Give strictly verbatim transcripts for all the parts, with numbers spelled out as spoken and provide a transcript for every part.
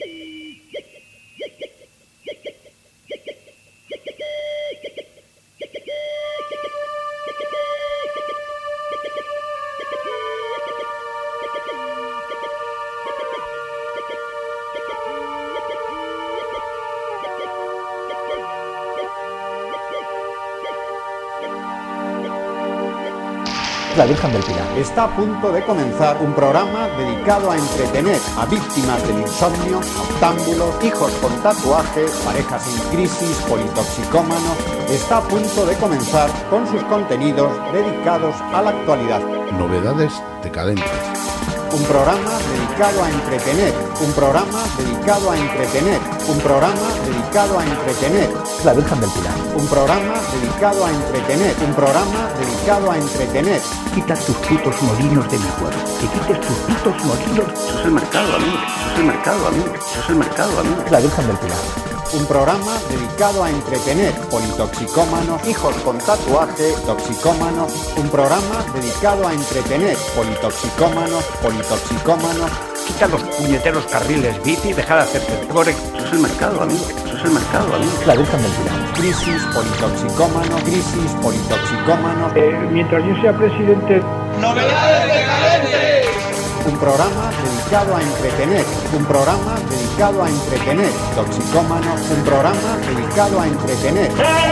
La Virgen del Pilar. Está a punto de comenzar un programa dedicado a entretener a víctimas del insomnio, noctámbulos, hijos con tatuaje, parejas en crisis, politoxicómanos. Está a punto de comenzar con sus contenidos dedicados a la actualidad. Novedades decadentes. Un programa dedicado a entretener, un programa dedicado a entretener, un programa dedicado a entretener. La Virgen del Pilar. Un programa dedicado a entretener, un programa dedicado a entretener. Quita tus putos molinos de mi pueblo, que quites tus putos molinos. Eso es el mercado, amigo, eso es el mercado, amigo, eso es el mercado, amigo. La Virgen del Pilar. Un programa dedicado a entretener politoxicómanos, hijos con tatuaje, toxicómanos. Un programa dedicado a entretener politoxicómanos, politoxicómanos. Quita los puñeteros carriles bici y deja de hacerte el core. Eso es el mercado, amigo, eso es el mercado, amigo. La Virgen del Pilar. Crisis, politoxicómanos, crisis, politoxicómanos. Eh, mientras yo sea presidente... ¡Novedades decadentes! Un programa dedicado a entretener, un programa dedicado a entretener, toxicómanos, un programa dedicado a entretener.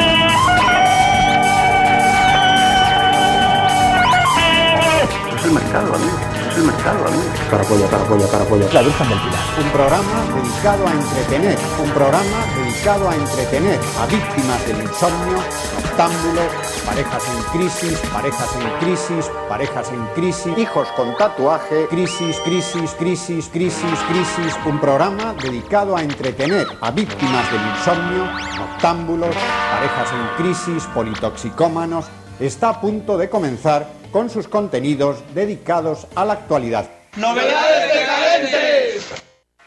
Eso es el mercado, amigo, eso es el mercado, amigo. Carapolla, carapolla, carapolla. La Virgen del Pilar. Un programa dedicado a entretener, un programa dedicado a entretener a víctimas del insomnio, noctámbulos, parejas en crisis, parejas en crisis, parejas en crisis, hijos con tatuaje, crisis, crisis, crisis, crisis, crisis. Un programa dedicado a entretener a víctimas del insomnio, noctámbulos, parejas en crisis, politoxicómanos. Está a punto de comenzar con sus contenidos dedicados a la actualidad. ¡Novedades decadentes!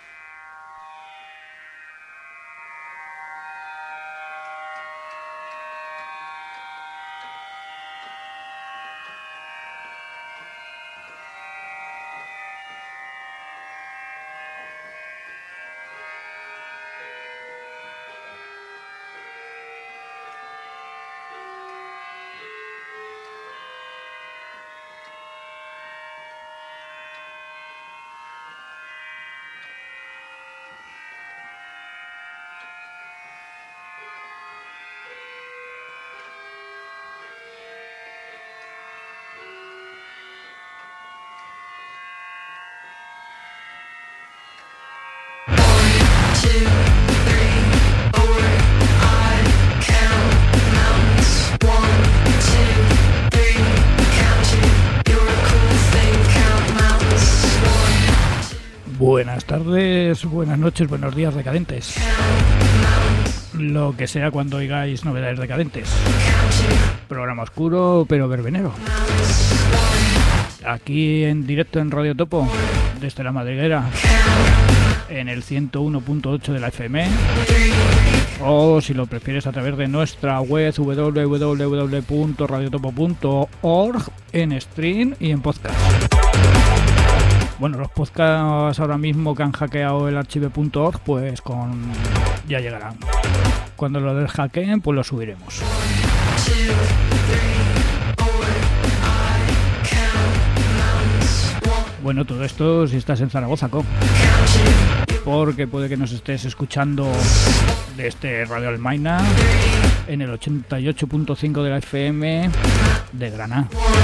Buenas tardes, buenas noches, buenos días decadentes. Lo que sea cuando oigáis novedades decadentes. Programa oscuro pero verbenero. Aquí en directo en Radio Topo, desde la Madriguera, en el ciento uno punto ocho de la F M. O si lo prefieres a través de nuestra web doble u doble u doble u punto radio topo punto org en stream y en podcast. Bueno, los podcasts ahora mismo que han hackeado el archive punto org, pues con ya llegarán. Cuando lo deshackeen, pues lo subiremos. Bueno, todo esto si estás en Zaragoza, ¿co? Porque puede que nos estés escuchando de este Radio Almaina en el ochenta y ocho punto cinco de la F M de Granada.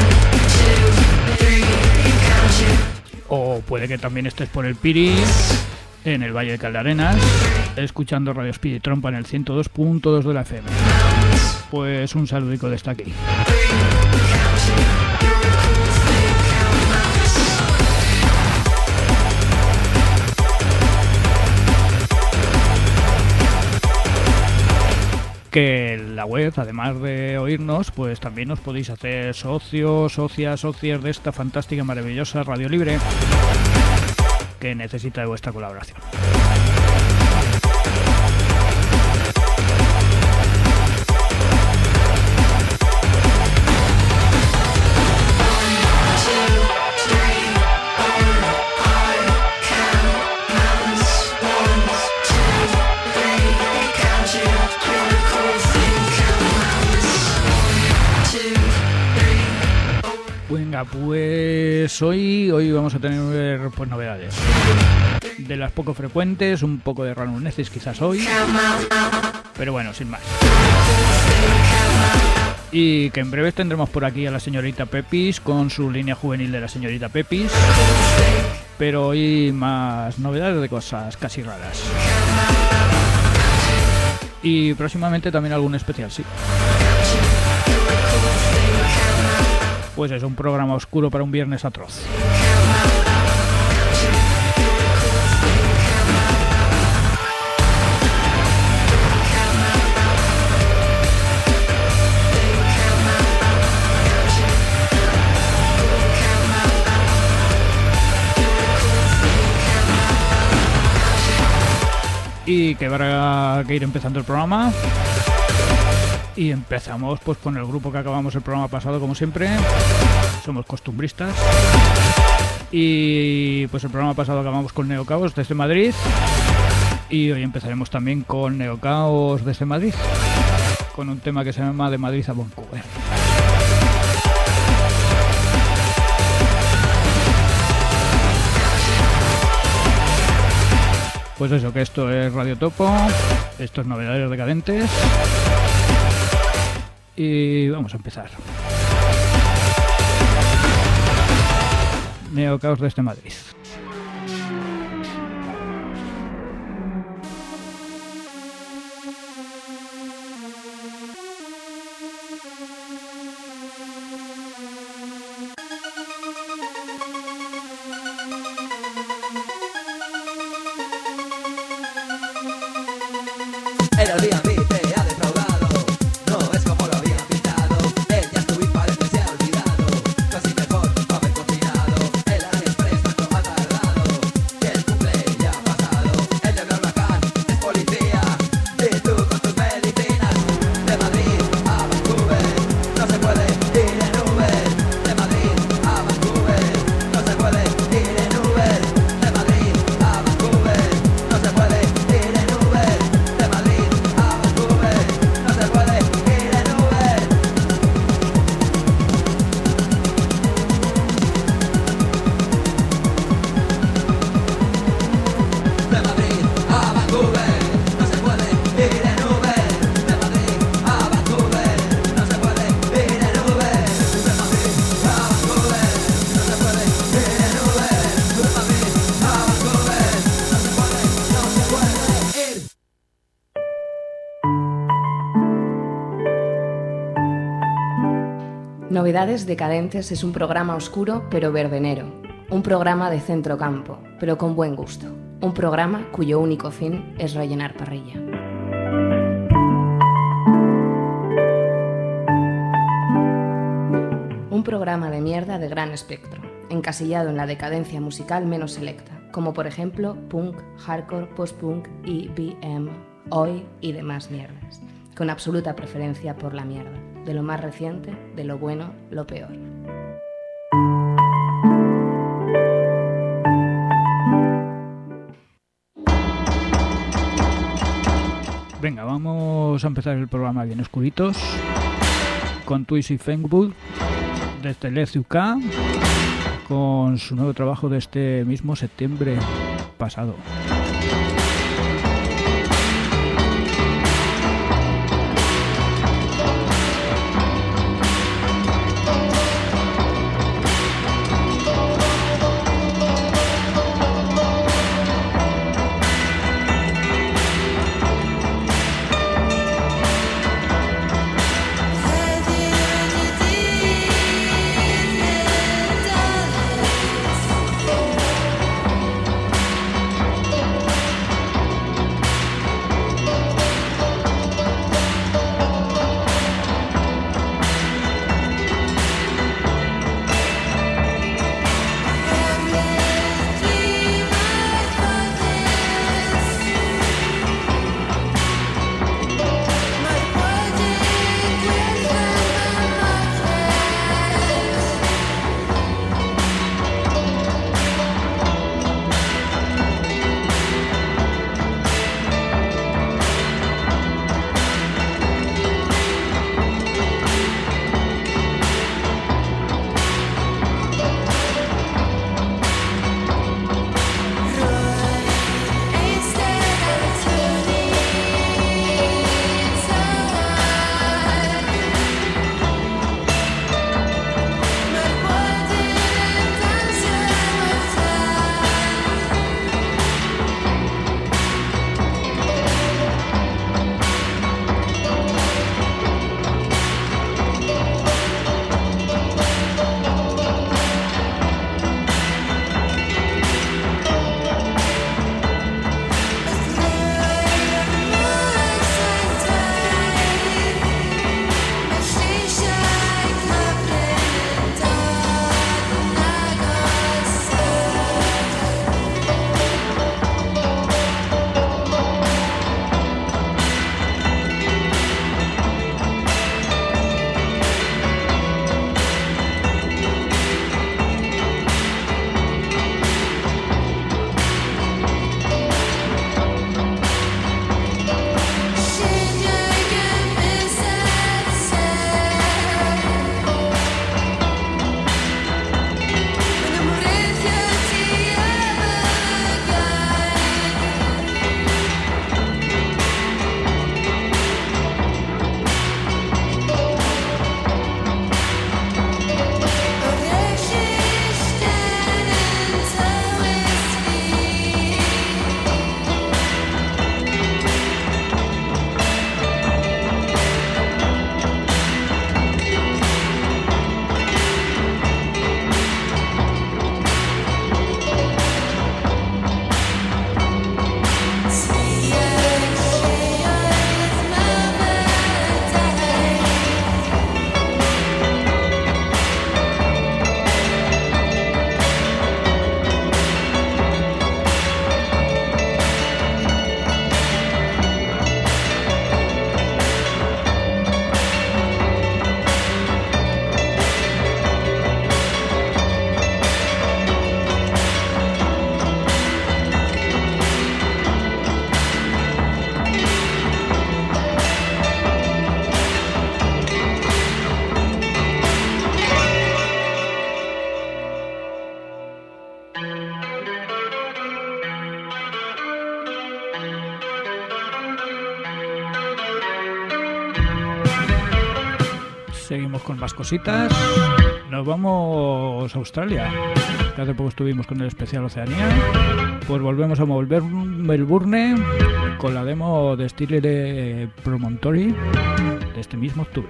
O puede que también estés por el Piri, en el Valle de Caldarenas, escuchando Radio Speedy Trompa en el ciento dos punto dos de la F M. Pues un saludico desde aquí. Que en la web, además de oírnos, pues también os podéis hacer socios, socias, socias de esta fantástica, maravillosa Radio Libre, que necesita de vuestra colaboración. Venga, pues hoy, hoy vamos a tener pues novedades. De las poco frecuentes, un poco de ranuneces quizás hoy. Pero bueno, sin más. Y que en breve tendremos por aquí a la señorita Pepis con su línea juvenil de la señorita Pepis. Pero hoy más novedades de cosas casi raras. Y próximamente también algún especial, sí. Pues es un programa oscuro para un viernes atroz. Y que habrá que ir empezando el programa. Y empezamos pues con el grupo que acabamos el programa pasado, como siempre. Somos costumbristas. Y pues el programa pasado acabamos con Neocaos desde Madrid. Y hoy empezaremos también con Neocaos desde Madrid, con un tema que se llama De Madrid a Vancouver. Pues eso, que esto es Radio Topo, esto es Novedades Decadentes y vamos a empezar. Neocaos desde Madrid. Novedades Decadentes es un programa oscuro pero verbenero, un programa de centrocampo, pero con buen gusto, un programa cuyo único fin es rellenar parrilla. Un programa de mierda de gran espectro, encasillado en la decadencia musical menos selecta, como por ejemplo punk, hardcore, post-punk, E B M, Oi y demás mierdas, con absoluta preferencia por la mierda, de lo más reciente, de lo bueno, lo peor. Venga, vamos a empezar el programa bien oscuritos con Twisty Fengwood desde L C U K con su nuevo trabajo de este mismo septiembre pasado. con más cositas. Nos vamos a Australia, que hace poco estuvimos con el especial Oceanía. Pues volvemos a volver Melbourne con la demo de Stiller Promontory de este mismo octubre.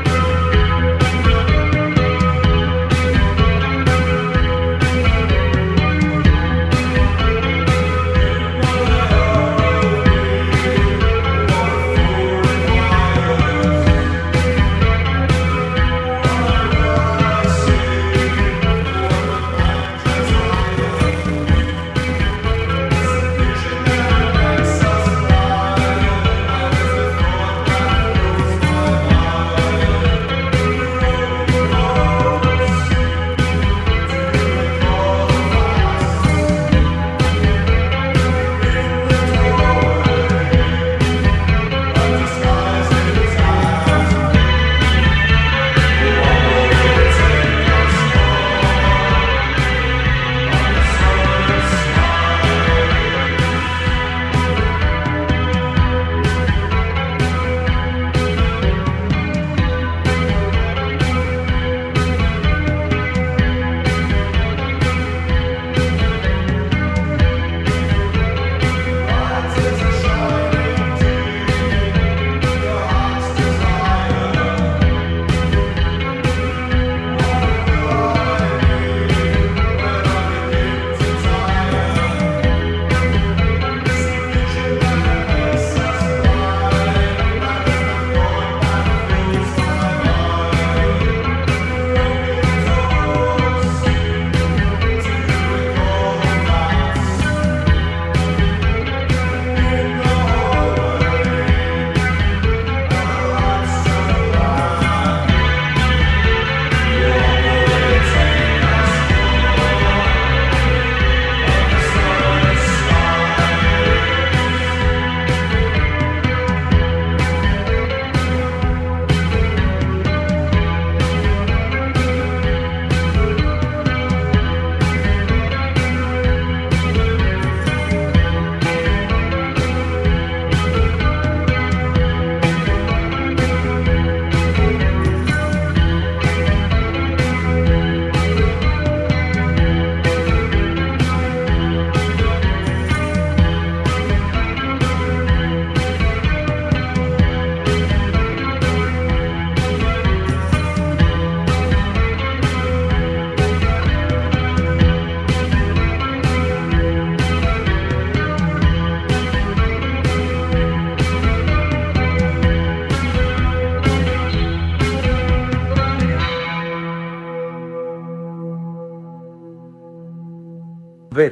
Ver,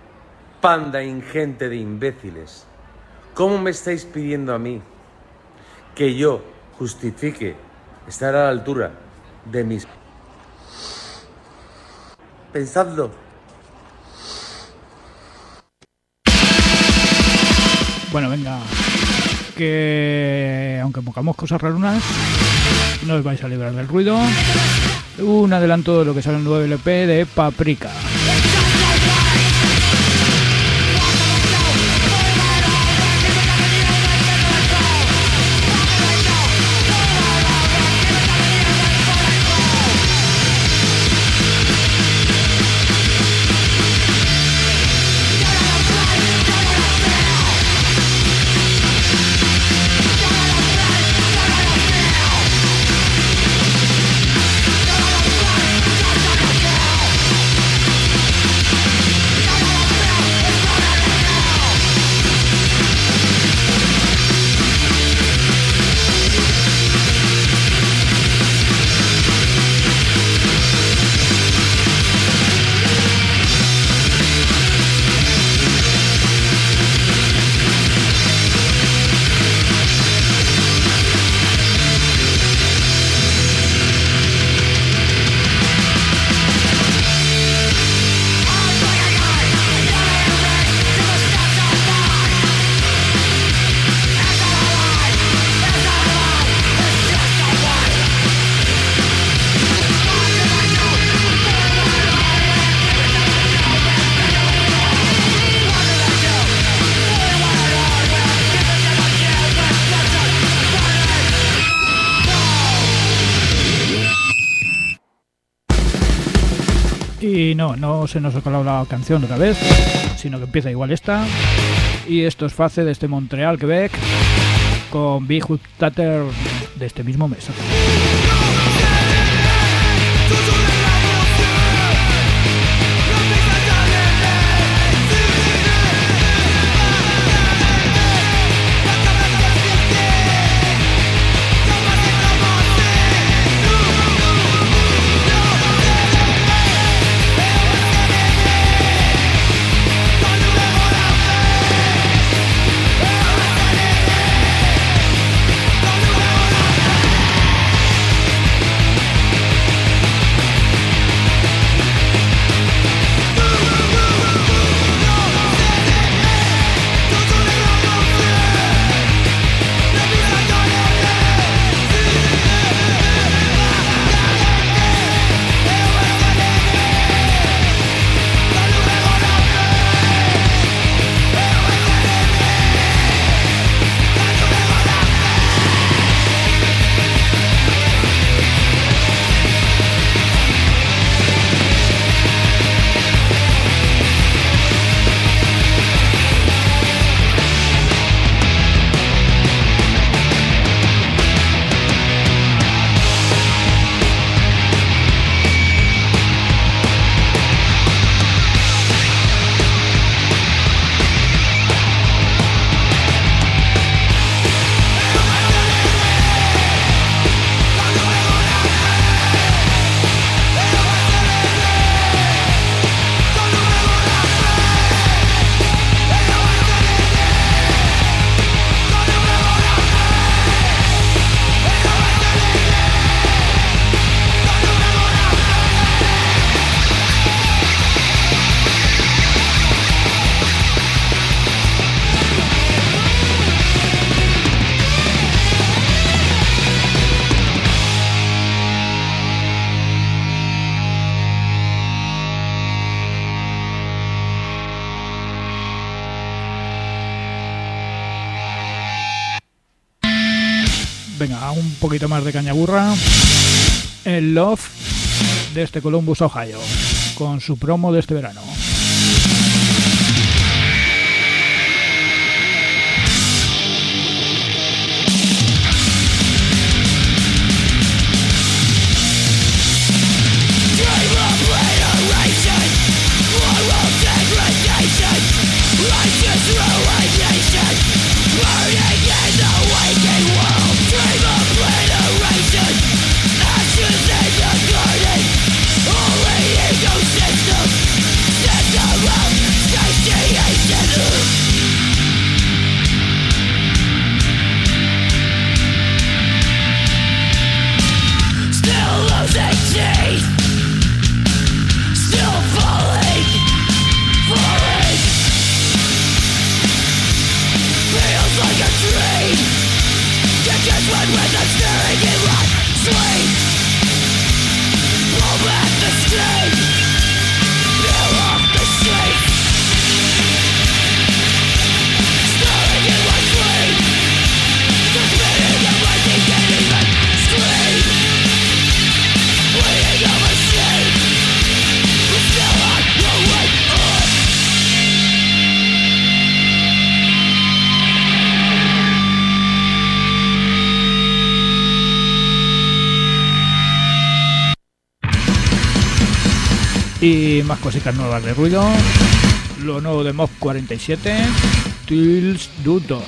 panda ingente de imbéciles, ¿cómo me estáis pidiendo a mí que yo justifique estar a la altura de mis... Pensadlo. Bueno, venga, que aunque pongamos cosas rarunas, no os vais a librar del ruido. Un adelanto de lo que sale el nuevo L P de Paprika. We'll be right back. Y no, no se nos ha colado la canción otra vez, sino que empieza igual esta. Y esto es Face desde Montreal, Quebec, con Big Hood Tatter de este mismo mes. Venga, un poquito más de cañaburra. El Love de este Columbus, Ohio, con su promo de este verano. Y más cositas nuevas de ruido. Lo nuevo de Mob cuarenta y siete, Tills Do Door.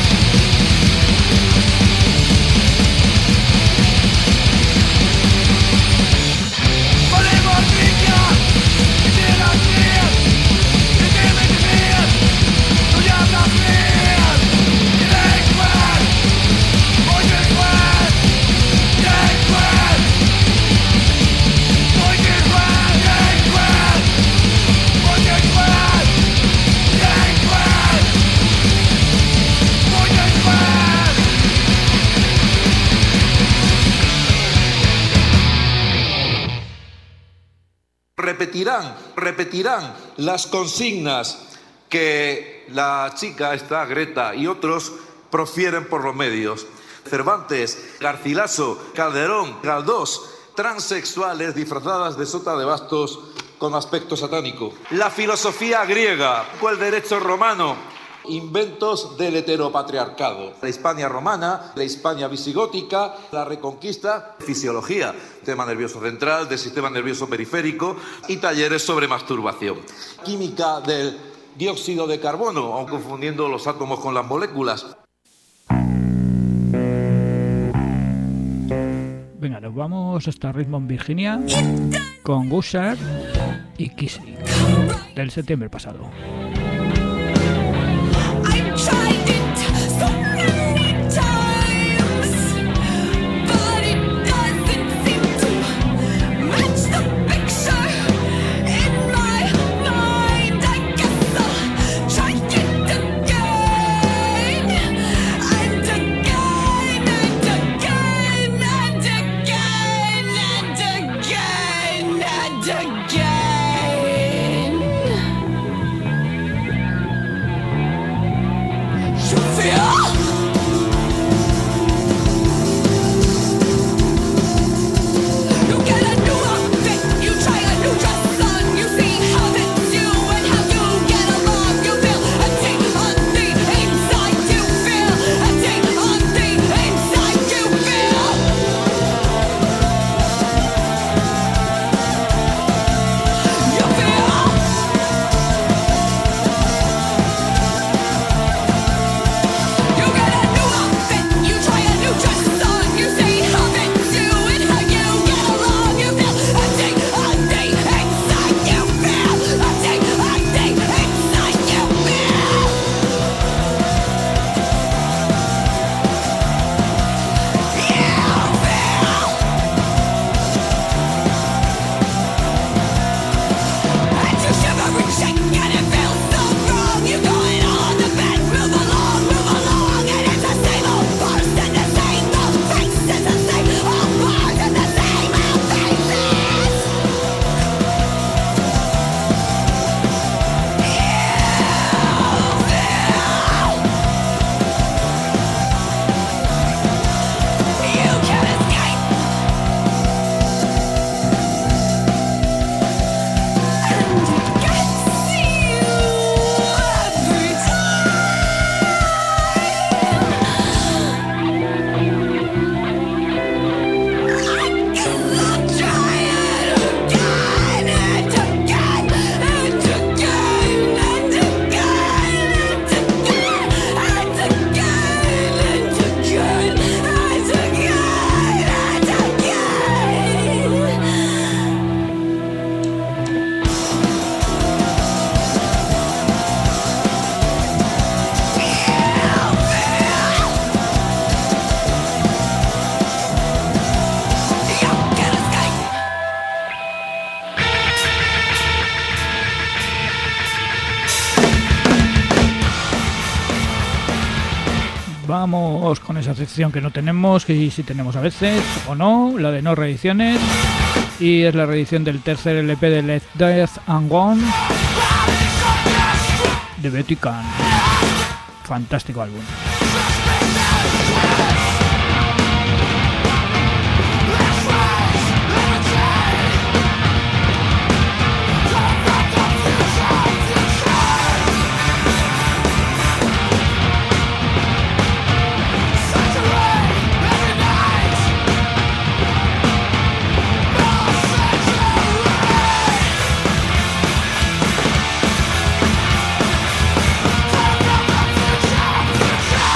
We'll be right back. repetirán, repetirán las consignas que la chica, esta Greta y otros profieren por los medios. Cervantes, Garcilaso, Calderón, Galdós, transexuales disfrazadas de sota de bastos con aspecto satánico. La filosofía griega, el derecho romano, inventos del heteropatriarcado. La Hispania romana, la Hispania visigótica, la reconquista, fisiología, sistema nervioso central, del sistema nervioso periférico y talleres sobre masturbación. Química del dióxido de carbono, aun confundiendo los átomos con las moléculas. Venga, nos vamos hasta Richmond, Virginia, con Gusher y Kissy, del septiembre pasado. Vamos con esa sección que no tenemos, que sí tenemos a veces, o no, la de no reediciones. Y es la reedición del tercer L P de Let Death and Gone de Betty Can. Fantástico álbum. Try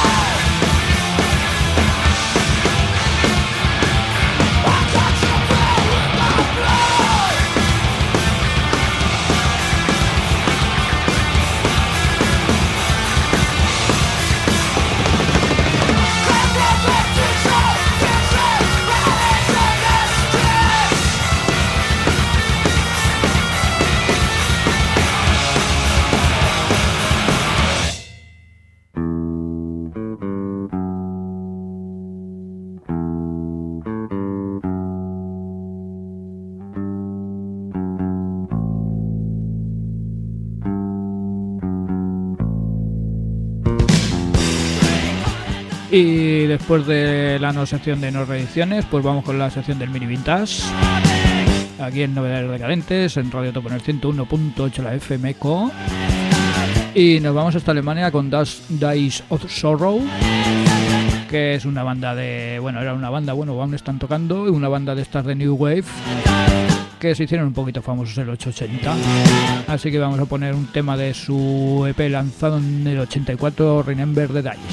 Y después de la no sección de no reediciones, pues vamos con la sección del mini vintage. Aquí en Novedades Decadentes, en Radio Topo, en el ciento uno punto ocho la F M Co. Y nos vamos hasta Alemania con Das Days of Sorrow, que es una banda de... Bueno, era una banda, bueno, aún están tocando, una banda de estas de New Wave, que se hicieron un poquito famosos en el ochenta ochenta. Así que vamos a poner un tema de su E P lanzado en el ochenta y cuatro, Remember the Days.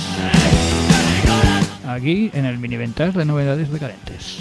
Aquí en el mini vintage de Novedades Decadentes.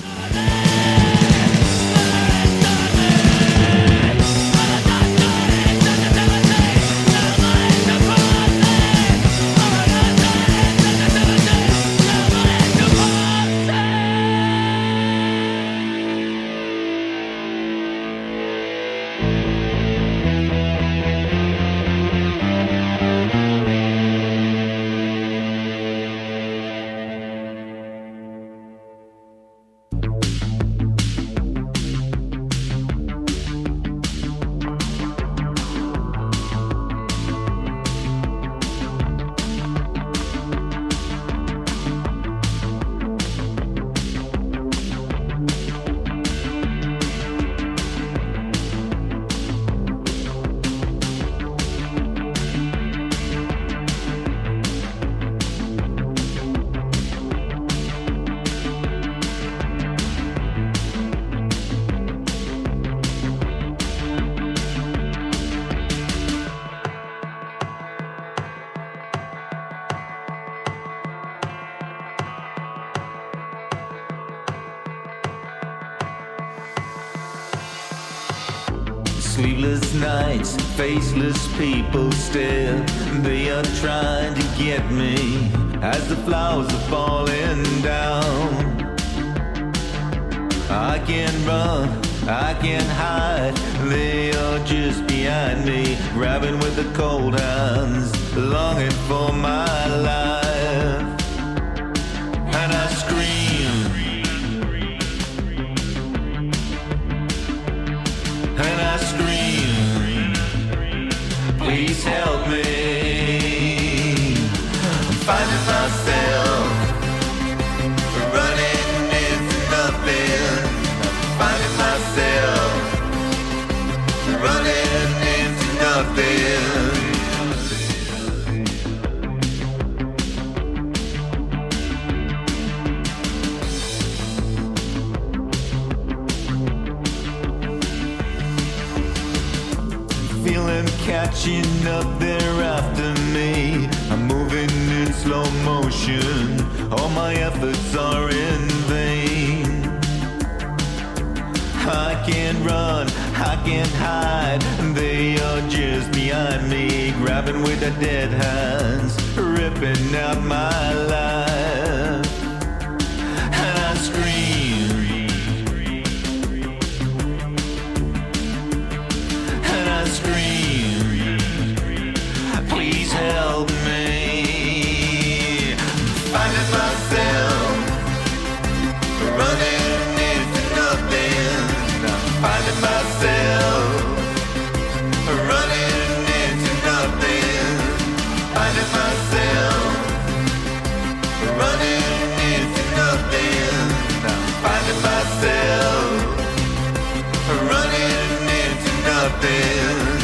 Sleepless nights, faceless people stare. They are trying to get me as the flowers are falling down. I can't run, I can't hide. They are just behind me, grabbing with the cold hands, longing for my life. And I scream. And I scream, please help me. I'm finding myself running into nothing. I'm finding myself running into nothing. Catching up there after me, I'm moving in slow motion. All my efforts are in vain. I can't run, I can't hide. They are just behind me, grabbing with their dead hands, ripping out my life. And I scream, and I scream, please help me. Finding myself running into nothing. Finding myself running into nothing. Finding myself running into nothing. Finding myself running into nothing.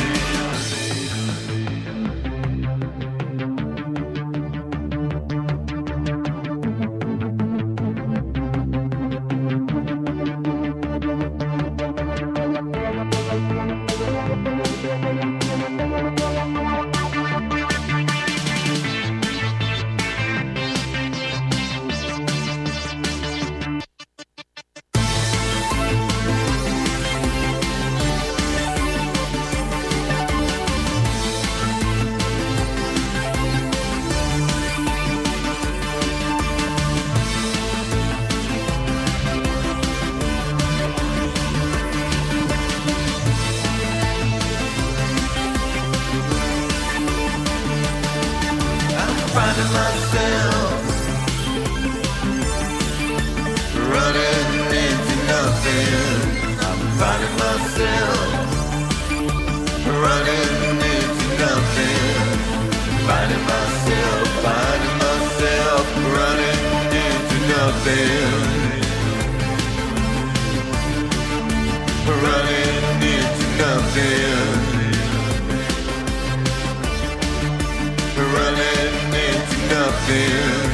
Finding myself running into nothing. I'm finding myself running into nothing. Finding myself, finding myself running nothing. Running into nothing. Running into nothing.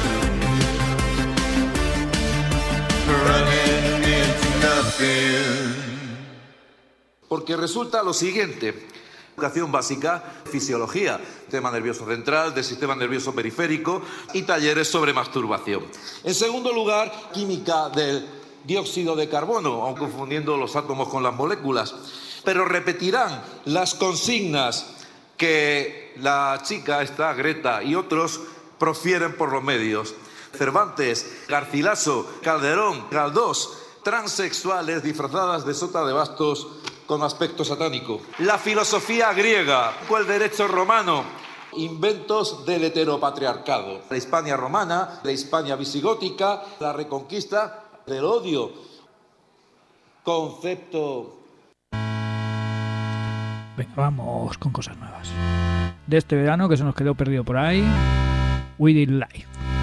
Running into nothing. Porque resulta lo siguiente: educación básica, fisiología, sistema nervioso central, del sistema nervioso periférico y talleres sobre masturbación. En segundo lugar, química del dióxido de carbono, aun confundiendo los átomos con las moléculas. Pero repetirán las consignas que la chica, esta Greta, y otros profieren por los medios. Cervantes, Garcilaso, Calderón, Galdós, transexuales disfrazadas de sota de bastos con aspecto satánico. La filosofía griega, el derecho romano, inventos del heteropatriarcado. La Hispania romana, la Hispania visigótica, la reconquista del odio. Concepto... Venga, vamos con cosas nuevas. De este verano que se nos quedó perdido por ahí, We Did Live.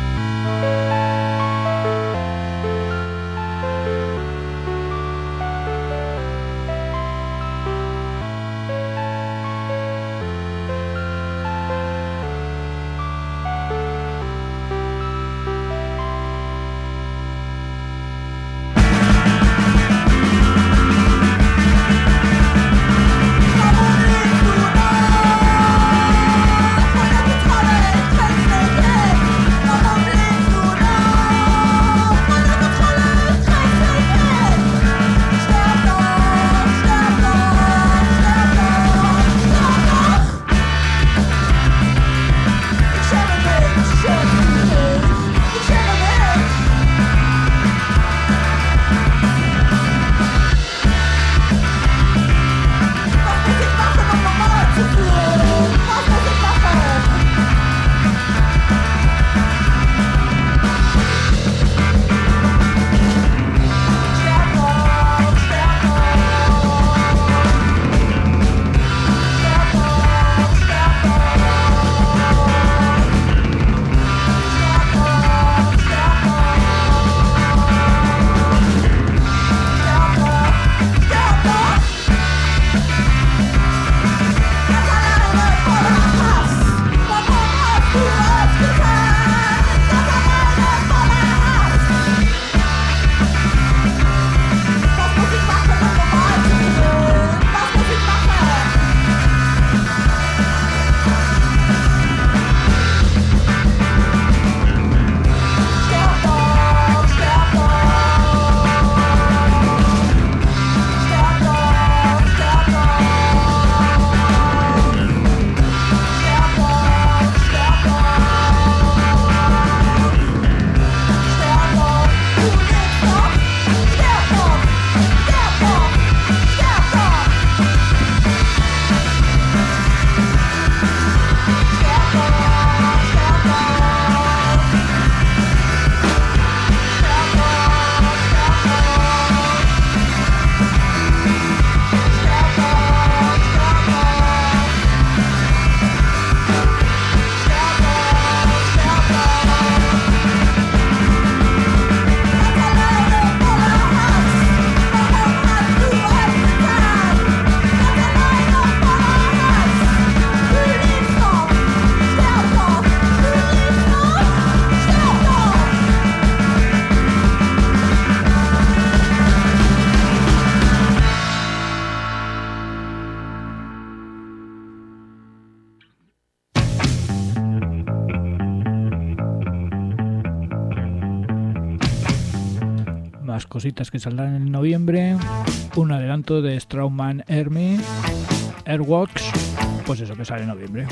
Cositas que saldrán en noviembre. Un adelanto de Strawman Army, Airwalks, pues eso, que sale en noviembre.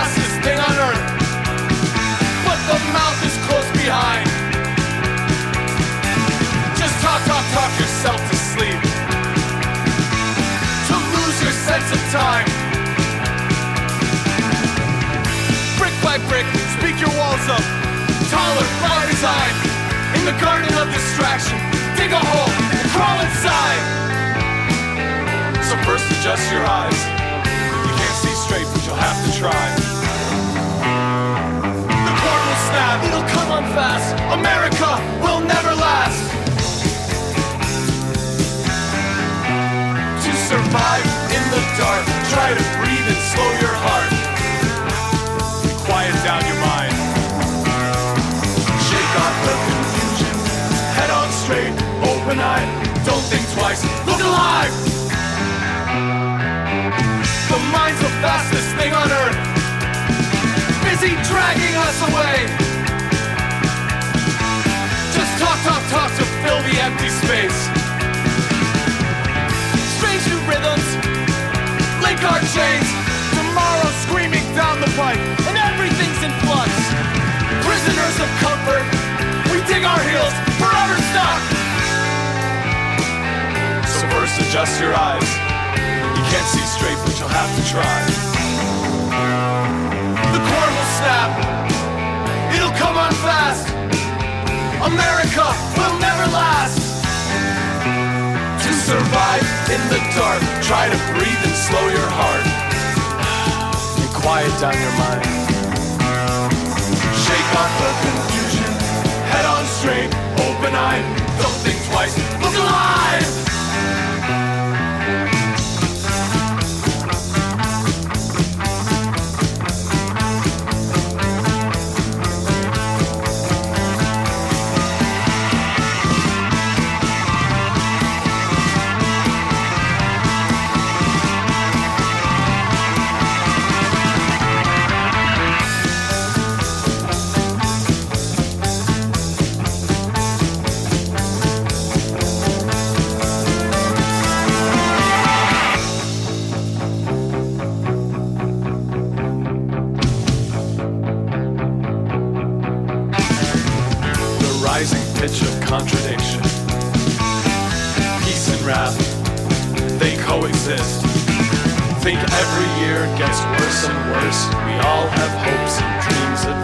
Thing on earth, but the mouth is close behind. spend some time. Brick by brick, speak your walls up. Taller by design. In the garden of distraction, dig a hole and crawl inside. So first adjust your eyes. You can't see straight, but you'll have to try. The cord will snap, it'll come on fast. America will never last. To survive in the dark, try to breathe and slow your heart. Quiet down your mind. Shake off the confusion. Head on straight, open-eyed. Don't think twice, look alive. The mind's the fastest thing on earth, busy dragging us away. Just talk, talk, talk to fill the empty space. Strange new rhythms, link our chains. Tomorrow screaming down the pipe, and everything's in flux. Prisoners of comfort, we dig our heels, forever stuck. So first adjust your eyes. You can't see straight, but you'll have to try. The cord will snap, it'll come on fast. America will never last. To survive in the dark, try to breathe and slow your heart. And quiet down your mind. Shake off the confusion. Head on straight, open-eyed. Don't think twice, look alive. Pitch of contradiction, peace and wrath, they coexist. Think every year gets worse and worse. We all have hopes and dreams at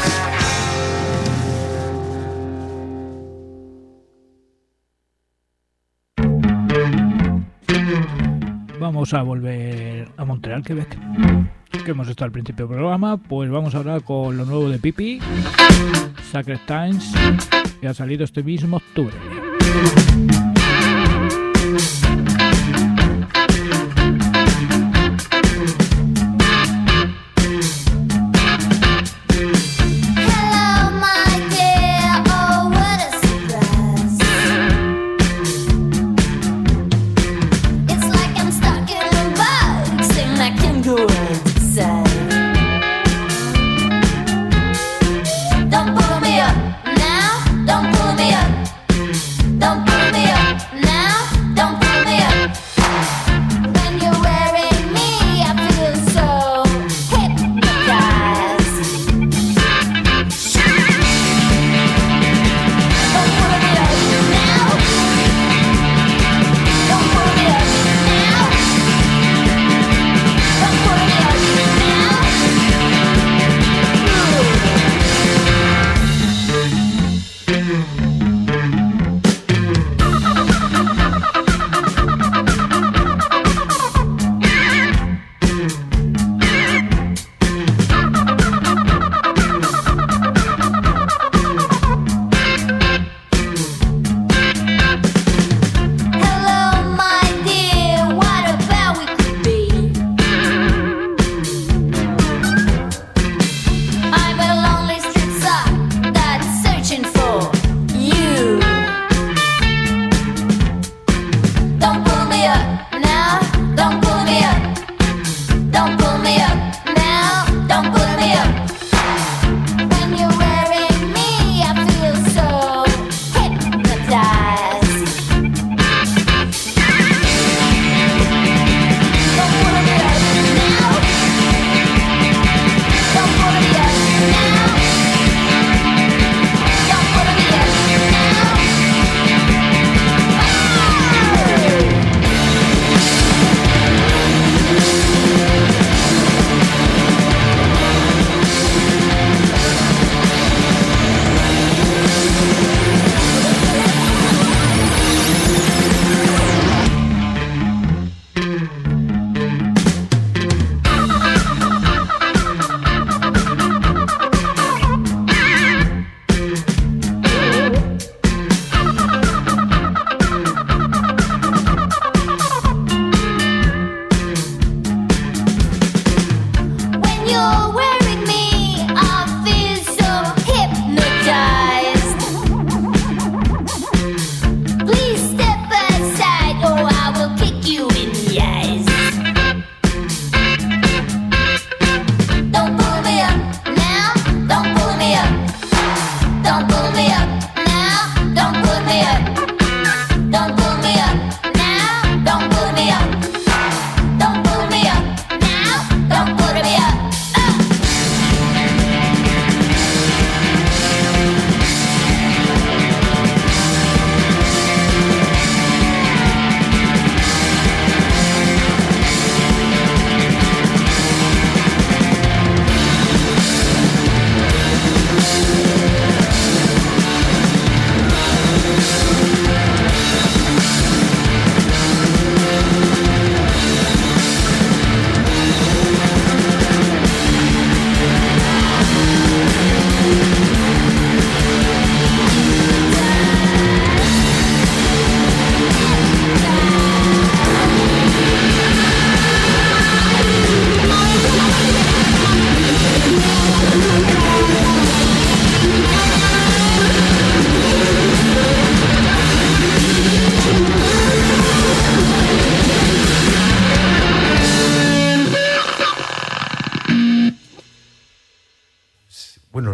first. Vamos a volver a Montreal, Quebec, que hemos estado al principio del programa. Pues vamos a hablar con lo nuevo de Pipi, Sacred Times, que ha salido este mismo octubre. Don't pull me up. Don't pull me up.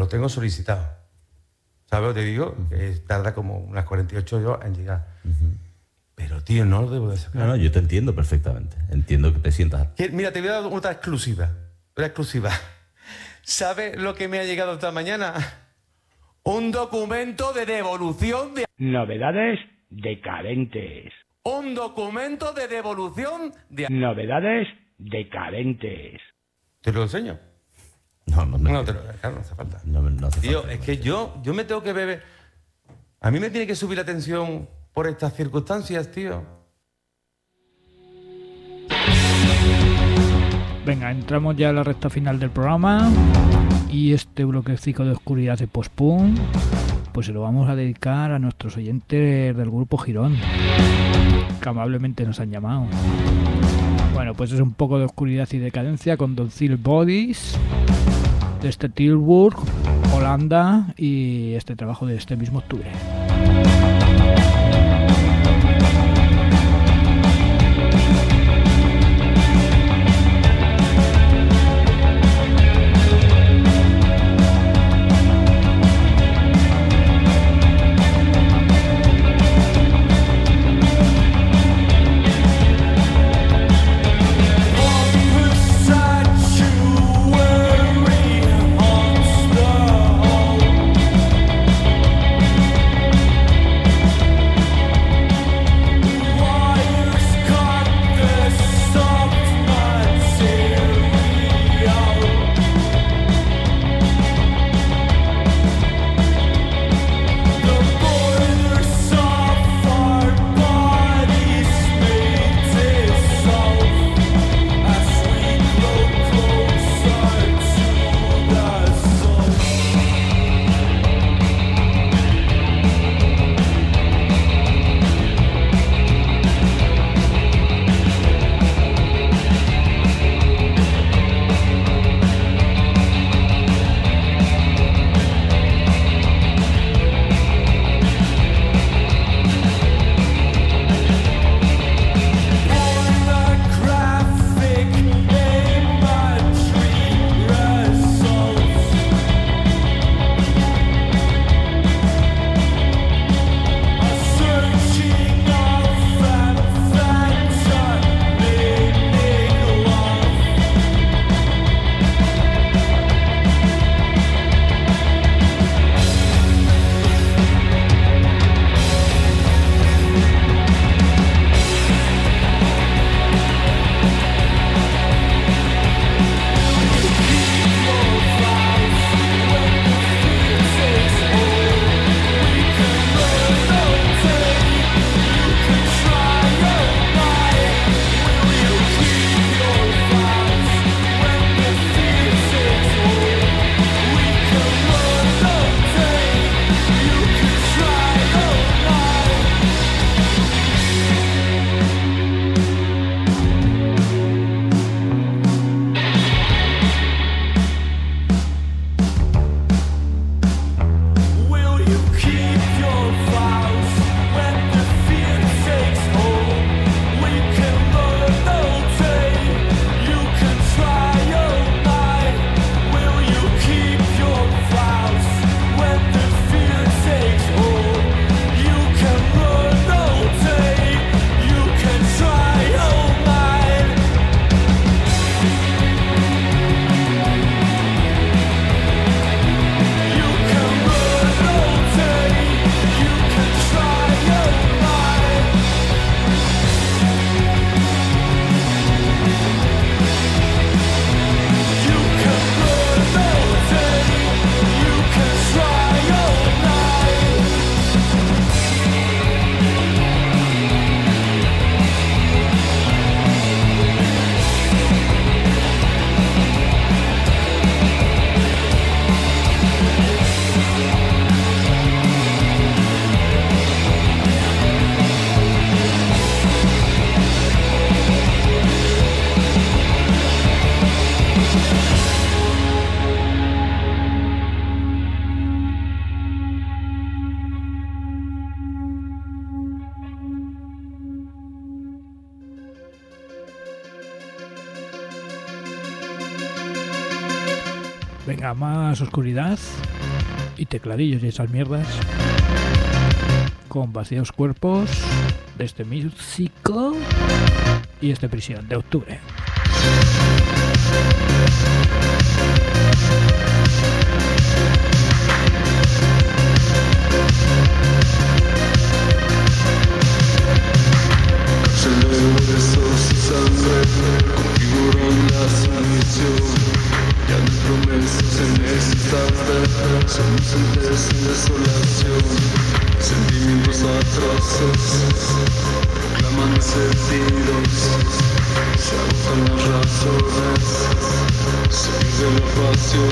los tengo solicitados. ¿Sabes lo que te digo? Que tarda como unas cuarenta y ocho horas en llegar. Uh-huh. Pero, tío, no lo debo de sacar. No, no, yo te entiendo perfectamente. Entiendo que te sientas... Mira, te voy a dar otra exclusiva. Una exclusiva. ¿Sabes lo que me ha llegado esta mañana? Un documento de devolución de... Novedades decadentes. Un documento de devolución de... Novedades decadentes. ¿Te lo enseño? No, no, no. No, te lo, claro, no hace falta. No, no hace Tío, falta. es que yo, yo me tengo que beber... A mí me tiene que subir la tensión por estas circunstancias, tío. Venga, entramos ya a la recta final del programa. Y este bloquecito de oscuridad de post-punk, pues se lo vamos a dedicar a nuestros oyentes del grupo Girón, que amablemente nos han llamado. Bueno, pues es un poco de oscuridad y decadencia con Docile Bodies, desde Tilburg, Holanda, y este trabajo de este mismo octubre. Sanctuary haunts the home. Venga, más oscuridad y tecladillos y esas mierdas con Vacíos Cuerpos de este músico y este Prisión de octubre. Configuran la sumisión. Ya no hay promesas en ese instante, son inocentes en desolación. Sentimientos atroces, claman sentidos. Se agotan las razones, se pierde la pasión.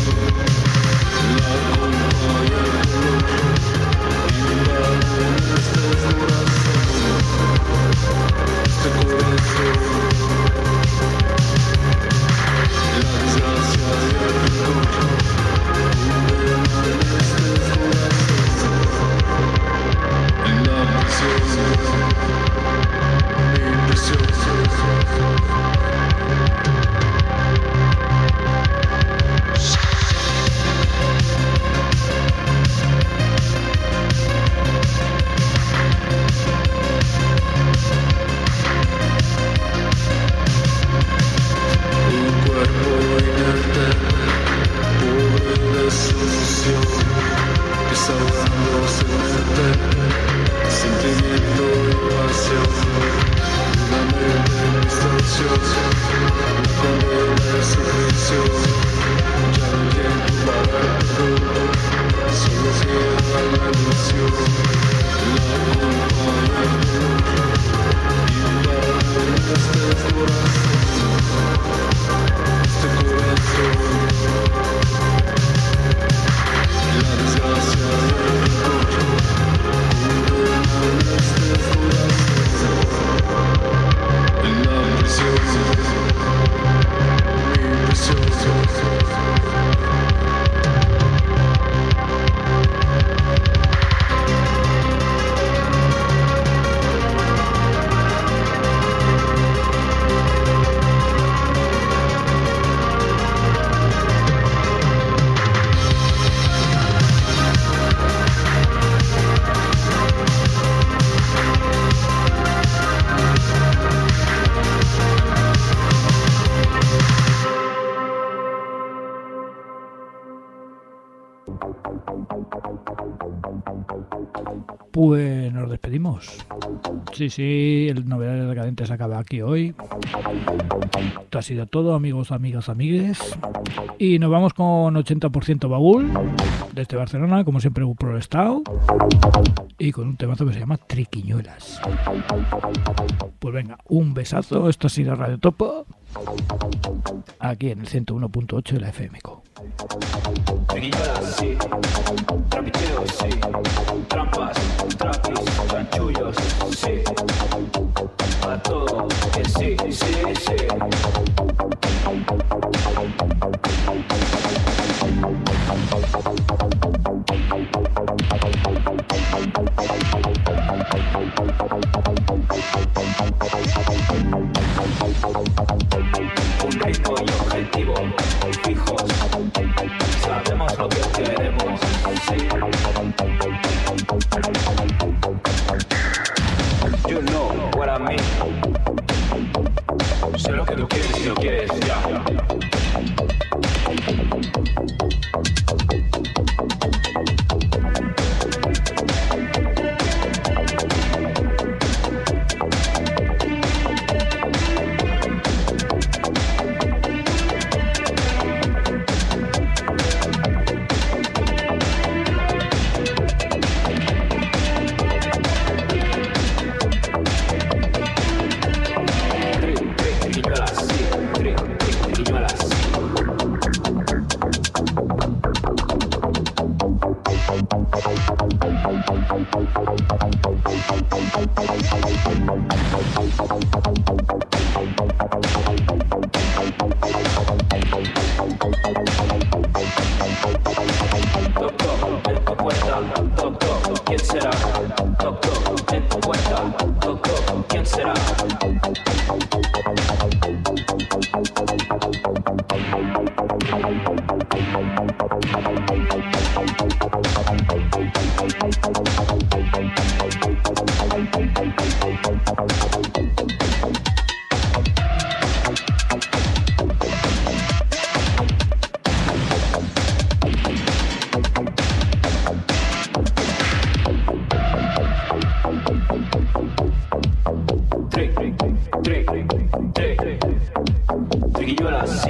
La culpa y el dolor invaden este corazón, este corazón. La desgracia y el rencor condenan este corazón en la prisión, mi prisión. Desahogándose mente, sentimiento y pasión. Una mente distorsión, la condena es su prisión. Ya no hay tiempo para perdón, solo queda la ilusión. La culpa y el dolor invaden este corazón, este corazón. La desgracia y el rencor condenan este corazón en la prisión, mi prisión. Pues nos despedimos. Sí, sí, el Novedades Decadentes acaba aquí hoy. Esto ha sido todo, amigos, amigas, amigues. Y nos vamos con ochenta por ciento baúl desde Barcelona, como siempre, un pro estado. Y con un temazo que se llama Triquiñuelas. Pues venga, un besazo. Esto ha sido Radio Topo, aquí en el ciento uno punto ocho de la F M C O. Triquiñuelas, sí. Trapicheos, sí. Trampas, trapis, chanchullos, sí. A todo, que sí, sí, sí. Un ritmo y objetivo fijos. Sabemos lo que queremos, sí. You know what I mean. Sé lo que tú quieres y lo quieres ya. Thank you.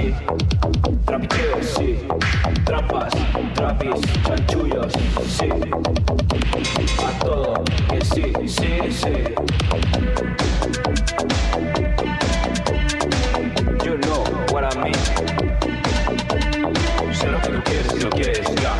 sí. Trapicheos, sí. Trampas, trapis, chanchullos, sí. A todo, que sí, sí, sí. You know what I mean. Sé lo que tú quieres, si lo quieres, ya.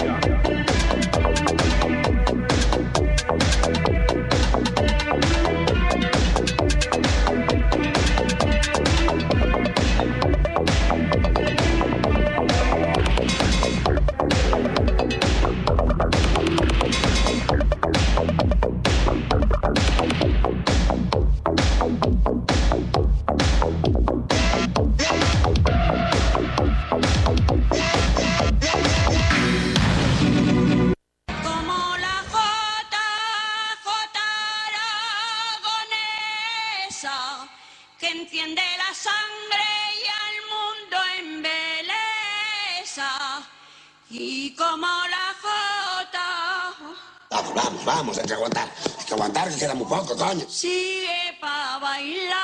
Que enciende la sangre y al mundo embeleza, y como la jota. Vamos, vamos, vamos, hay que aguantar, hay que aguantar, que queda muy poco, coño. Sigue pa' bailar,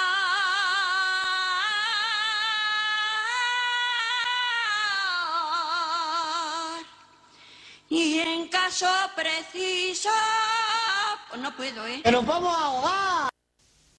y en caso preciso, pues no puedo, ¿eh? ¡Que nos vamos a ahogar!